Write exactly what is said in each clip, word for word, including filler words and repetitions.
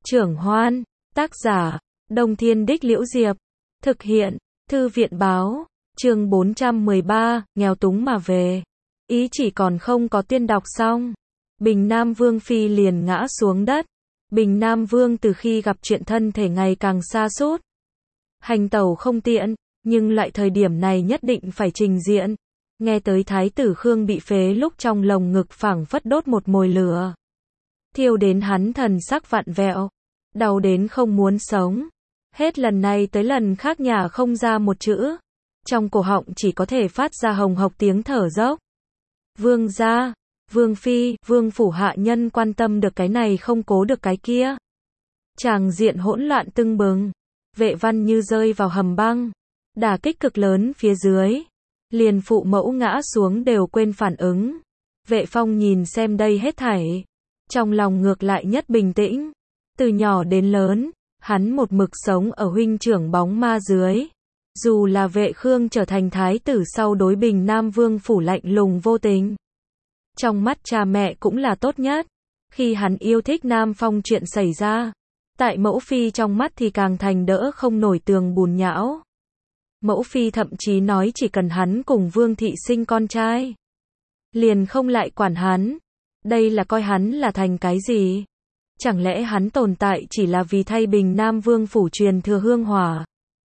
Trưởng Hoan, tác giả, Đông Thiên Đích Liễu Diệp, thực hiện, Thư viện Báo, chương bốn trăm mười ba, nghèo túng mà về. Ý chỉ còn không có tiên đọc xong. Bình Nam Vương Phi liền ngã xuống đất. Bình Nam Vương từ khi gặp chuyện thân thể ngày càng sa sút, hành tẩu không tiện, nhưng lại thời điểm này nhất định phải trình diện. Nghe tới Thái tử Khương bị phế lúc trong lồng ngực phảng phất đốt một mồi lửa, thiêu đến hắn thần sắc vặn vẹo, đau đến không muốn sống. Hết lần này tới lần khác nhả không ra một chữ, trong cổ họng chỉ có thể phát ra hồng hộc tiếng thở dốc. Vương gia, Vương Phi, Vương phủ hạ nhân quan tâm được cái này không cố được cái kia. Tràng diện hỗn loạn tưng bừng, vệ văn như rơi vào hầm băng, đả kích cực lớn phía dưới. Liền phụ mẫu ngã xuống đều quên phản ứng. Vệ phong nhìn xem đây hết thảy, trong lòng ngược lại nhất bình tĩnh. Từ nhỏ đến lớn, hắn một mực sống ở huynh trưởng bóng ma dưới. Dù là Vệ Khương trở thành thái tử sau đối Bình Nam Vương phủ lạnh lùng vô tình, trong mắt cha mẹ cũng là tốt nhất. Khi hắn yêu thích Nam Phong chuyện xảy ra, tại mẫu phi trong mắt thì càng thành đỡ không nổi tường bùn nhão. Mẫu phi thậm chí nói chỉ cần hắn cùng Vương thị sinh con trai, liền không lại quản hắn. Đây là coi hắn là thành cái gì? Chẳng lẽ hắn tồn tại chỉ là vì thay Bình Nam Vương phủ truyền thừa hương hỏa?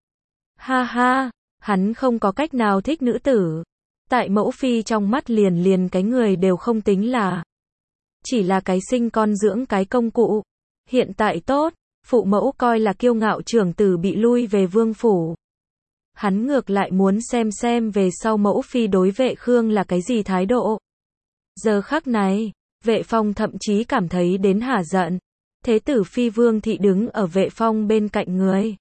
Ha ha, hắn không có cách nào thích nữ tử. Tại mẫu phi trong mắt liền liền cái người đều không tính là, chỉ là cái sinh con dưỡng cái công cụ. Hiện tại tốt, phụ mẫu coi là kiêu ngạo trưởng tử bị lui về vương phủ. Hắn ngược lại muốn xem xem về sau mẫu phi đối Vệ Khương là cái gì thái độ. Giờ khắc này, Vệ Phong thậm chí cảm thấy đến hả giận. Thế tử phi Vương thị đứng ở Vệ Phong bên cạnh người,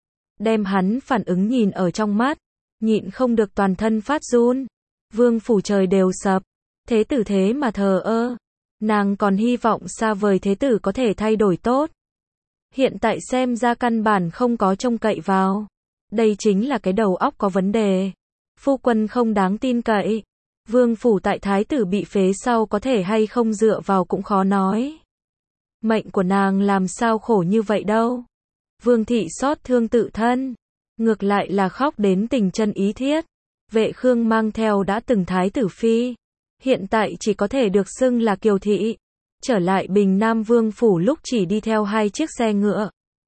đem hắn phản ứng nhìn ở trong mắt, nhịn không được toàn thân phát run. Vương phủ trời đều sập, thế tử thế mà thờ ơ. Nàng còn hy vọng xa vời thế tử có thể thay đổi tốt. Hiện tại xem ra căn bản không có trông cậy vào. Đây chính là cái đầu óc có vấn đề. Phu quân không đáng tin cậy. Vương phủ tại thái tử bị phế sau có thể hay không dựa vào cũng khó nói. Mệnh của nàng làm sao khổ như vậy đâu. Vương thị xót thương tự thân, ngược lại là khóc đến tình chân ý thiết. Vệ Khương mang theo đã từng thái tử phi, hiện tại chỉ có thể được xưng là Kiều thị. Trở lại Bình Nam Vương phủ lúc chỉ đi theo hai chiếc xe ngựa.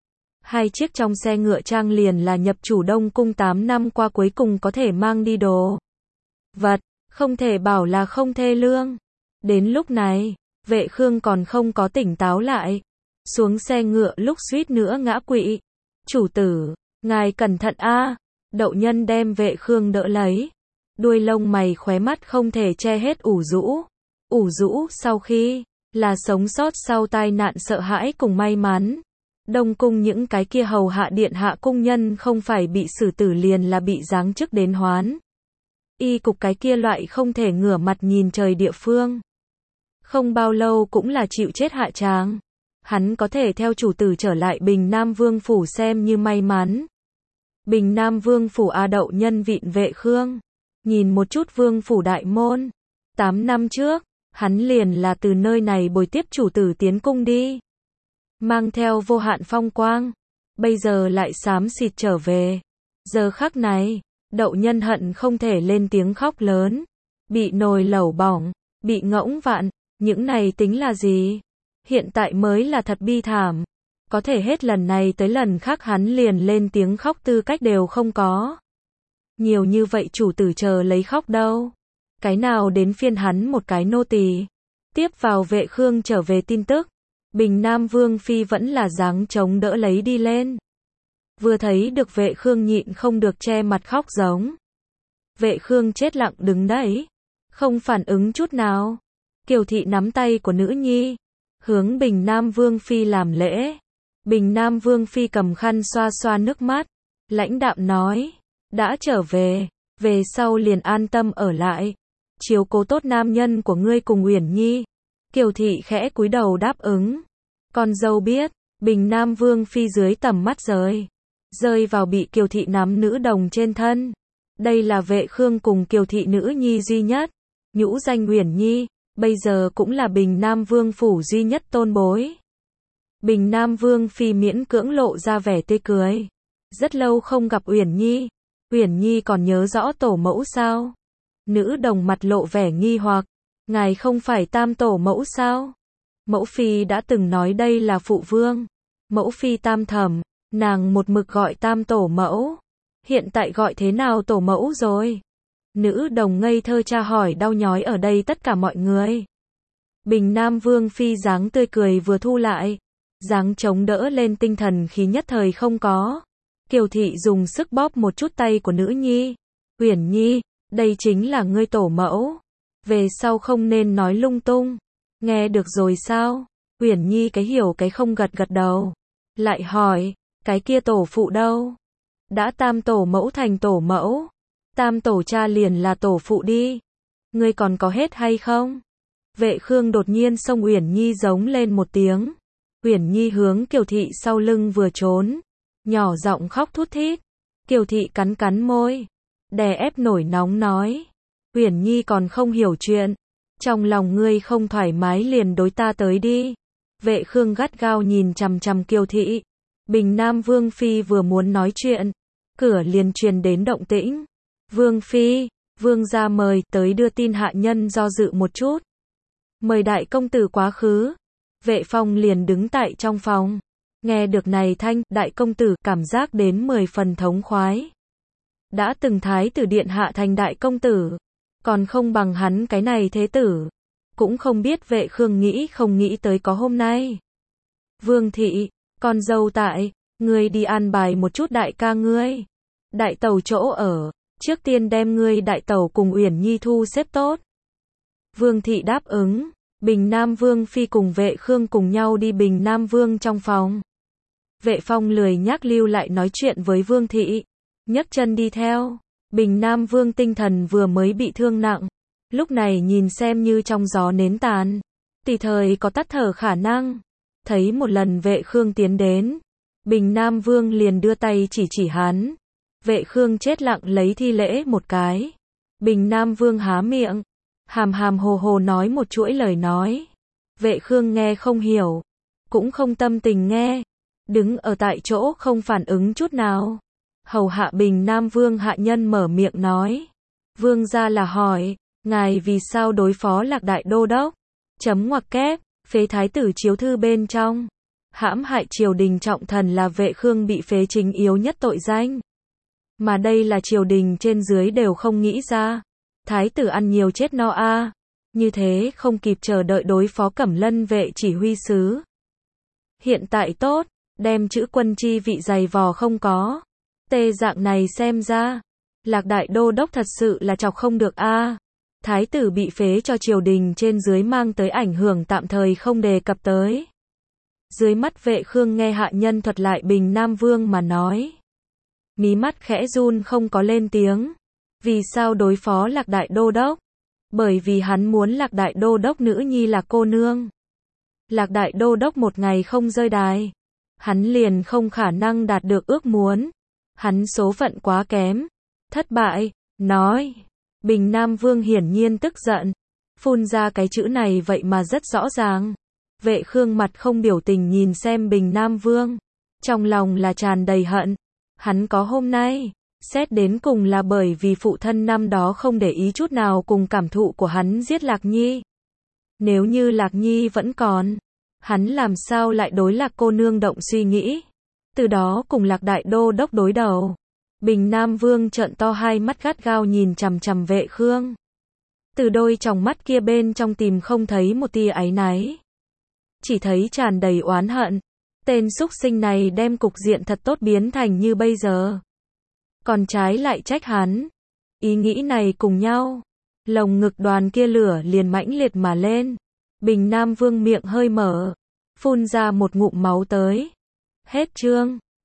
Hai chiếc trong xe ngựa trang liền là nhập chủ Đông Cung tám năm qua cuối cùng có thể mang đi đồ vật, không thể bảo là không thê lương. Đến lúc này, Vệ Khương còn không có tỉnh táo lại, xuống xe ngựa lúc suýt nữa ngã quỵ. Chủ tử, ngài cẩn thận a. Đậu Nhân đem Vệ Khương đỡ lấy, đuôi lông mày khóe mắt không thể che hết ủ rũ. Ủ rũ sau khi là sống sót sau tai nạn sợ hãi cùng may mắn. Đông cung những cái kia hầu hạ điện hạ cung nhân không phải bị xử tử liền là bị giáng chức đến hoán y cục cái kia loại không thể ngửa mặt nhìn trời địa phương. Không bao lâu cũng là chịu chết hạ tràng. Hắn có thể theo chủ tử trở lại Bình Nam Vương phủ xem như may mắn. Bình Nam Vương phủ A Đậu Nhân vịn Vệ Khương, nhìn một chút vương phủ đại môn. Tám năm trước, hắn liền là từ nơi này bồi tiếp chủ tử tiến cung đi, mang theo vô hạn phong quang, bây giờ lại xám xịt trở về. Giờ khắc này, Đậu Nhân hận không thể lên tiếng khóc lớn. Bị nồi lẩu bỏng, bị ngỗng vặn, những này tính là gì? Hiện tại mới là thật bi thảm. Có thể hết lần này tới lần khác hắn liền lên tiếng khóc tư cách đều không có. Nhiều như vậy chủ tử chờ lấy khóc đâu. Cái nào đến phiên hắn một cái nô tỳ. Tiếp vào Vệ Khương trở về tin tức, Bình Nam Vương Phi vẫn là dáng chống đỡ lấy đi lên. Vừa thấy được Vệ Khương nhịn không được che mặt khóc giống. Vệ Khương chết lặng đứng đấy, không phản ứng chút nào. Kiều thị nắm tay của nữ nhi, hướng Bình Nam Vương Phi làm lễ. Bình Nam Vương Phi cầm khăn xoa xoa nước mắt, lãnh đạm nói, đã trở về, về sau liền an tâm ở lại, chiếu cố tốt nam nhân của ngươi cùng Uyển Nhi. Kiều thị khẽ cúi đầu đáp ứng. Con dâu biết. Bình Nam Vương Phi dưới tầm mắt rời, rơi vào bị Kiều thị nắm nữ đồng trên thân. Đây là Vệ Khương cùng Kiều thị nữ nhi duy nhất, nhũ danh Uyển Nhi, bây giờ cũng là Bình Nam Vương phủ duy nhất tôn bối. Bình Nam Vương Phi miễn cưỡng lộ ra vẻ tươi cười. Rất lâu không gặp Uyển Nhi. Uyển Nhi còn nhớ rõ tổ mẫu sao? Nữ đồng mặt lộ vẻ nghi hoặc. Ngài không phải tam tổ mẫu sao? Mẫu Phi đã từng nói đây là phụ vương. Mẫu Phi tam thẩm, nàng một mực gọi tam tổ mẫu. Hiện tại gọi thế nào tổ mẫu rồi? Nữ đồng ngây thơ tra hỏi đau nhói ở đây tất cả mọi người. Bình Nam Vương Phi dáng tươi cười vừa thu lại. Dáng chống đỡ lên tinh thần khí nhất thời không có. Kiều thị dùng sức bóp một chút tay của nữ nhi. Uyển Nhi, đây chính là ngươi tổ mẫu. Về sau không nên nói lung tung. Nghe được rồi sao? Uyển Nhi cái hiểu cái không gật gật đầu. Lại hỏi, cái kia tổ phụ đâu? Đã tam tổ mẫu thành tổ mẫu. Tam tổ cha liền là tổ phụ đi. Ngươi còn có hết hay không? Vệ Khương đột nhiên xông Uyển Nhi giống lên một tiếng. Uyển Nhi hướng Kiều thị sau lưng vừa trốn. Nhỏ giọng khóc thút thít. Kiều thị cắn cắn môi. Đè ép nổi nóng nói. Uyển Nhi còn không hiểu chuyện. Trong lòng ngươi không thoải mái liền đối ta tới đi. Vệ Khương gắt gao nhìn chằm chằm Kiều thị. Bình Nam Vương Phi vừa muốn nói chuyện. Cửa liền truyền đến động tĩnh. Vương Phi, Vương gia mời tới đưa tin hạ nhân do dự một chút. Mời đại công tử quá khứ. Vệ Phong liền đứng tại trong phòng. Nghe được này thanh, đại công tử cảm giác đến mười phần thống khoái. Đã từng thái tử điện hạ thành đại công tử. Còn không bằng hắn cái này thế tử. Cũng không biết Vệ Khương nghĩ không nghĩ tới có hôm nay. Vương thị, con dâu tại, ngươi đi an bài một chút đại ca ngươi. Đại tẩu chỗ ở, trước tiên đem ngươi đại tẩu cùng Uyển Nhi thu xếp tốt. Vương thị đáp ứng. Bình Nam Vương Phi cùng Vệ Khương cùng nhau đi Bình Nam Vương trong phòng. Vệ Phong lười nhác lưu lại nói chuyện với Vương thị. Nhấc chân đi theo. Bình Nam Vương tinh thần vừa mới bị thương nặng. Lúc này nhìn xem như trong gió nến tàn. Tùy thời có tắt thở khả năng. Thấy một lần Vệ Khương tiến đến. Bình Nam Vương liền đưa tay chỉ chỉ hắn. Vệ Khương chết lặng lấy thi lễ một cái. Bình Nam Vương há miệng. Hàm hàm hồ hồ nói một chuỗi lời nói. Vệ Khương nghe không hiểu. Cũng không tâm tình nghe. Đứng ở tại chỗ không phản ứng chút nào. Hầu hạ Bình Nam Vương hạ nhân mở miệng nói. Vương gia là hỏi. Ngài vì sao đối phó Lạc Đại Đô Đốc? Chấm ngoặc kép. Phế thái tử chiếu thư bên trong. Hãm hại triều đình trọng thần là Vệ Khương bị phế chính yếu nhất tội danh. Mà đây là triều đình trên dưới đều không nghĩ ra. Thái tử ăn nhiều chết no a. À. Như thế không kịp chờ đợi đối phó Cẩm Lân vệ chỉ huy sứ. Hiện tại tốt, đem chữ quân chi vị dày vò không có. Tê dạng này xem ra. Lạc Đại Đô Đốc thật sự là chọc không được a. À. Thái tử bị phế cho triều đình trên dưới mang tới ảnh hưởng tạm thời không đề cập tới. Dưới mắt Vệ Khương nghe hạ nhân thuật lại Bình Nam Vương mà nói. Mí mắt khẽ run không có lên tiếng. Vì sao đối phó Lạc Đại Đô Đốc? Bởi vì hắn muốn Lạc Đại Đô Đốc nữ nhi là cô nương. Lạc Đại Đô Đốc một ngày không rơi đài. Hắn liền không khả năng đạt được ước muốn. Hắn số phận quá kém. Thất bại, nói. Bình Nam Vương hiển nhiên tức giận. Phun ra cái chữ này vậy mà rất rõ ràng. Vệ Khương mặt không biểu tình nhìn xem Bình Nam Vương. Trong lòng là tràn đầy hận. Hắn có hôm nay. Xét đến cùng là bởi vì phụ thân năm đó không để ý chút nào cùng cảm thụ của hắn giết Lạc Nhi. Nếu như Lạc Nhi vẫn còn, hắn làm sao lại đối Lạc cô nương động suy nghĩ. Từ đó cùng Lạc Đại Đô Đốc đối đầu. Bình Nam Vương trợn to hai mắt gắt gao nhìn chằm chằm Vệ Khương. Từ đôi tròng mắt kia bên trong tìm không thấy một tia áy náy. Chỉ thấy tràn đầy oán hận. Tên súc sinh này đem cục diện thật tốt biến thành như bây giờ. Còn trái lại trách hắn. Ý nghĩ này cùng nhau. Lồng ngực đoàn kia lửa liền mãnh liệt mà lên. Bình Nam Vương miệng hơi mở. Phun ra một ngụm máu tới. Hết chương.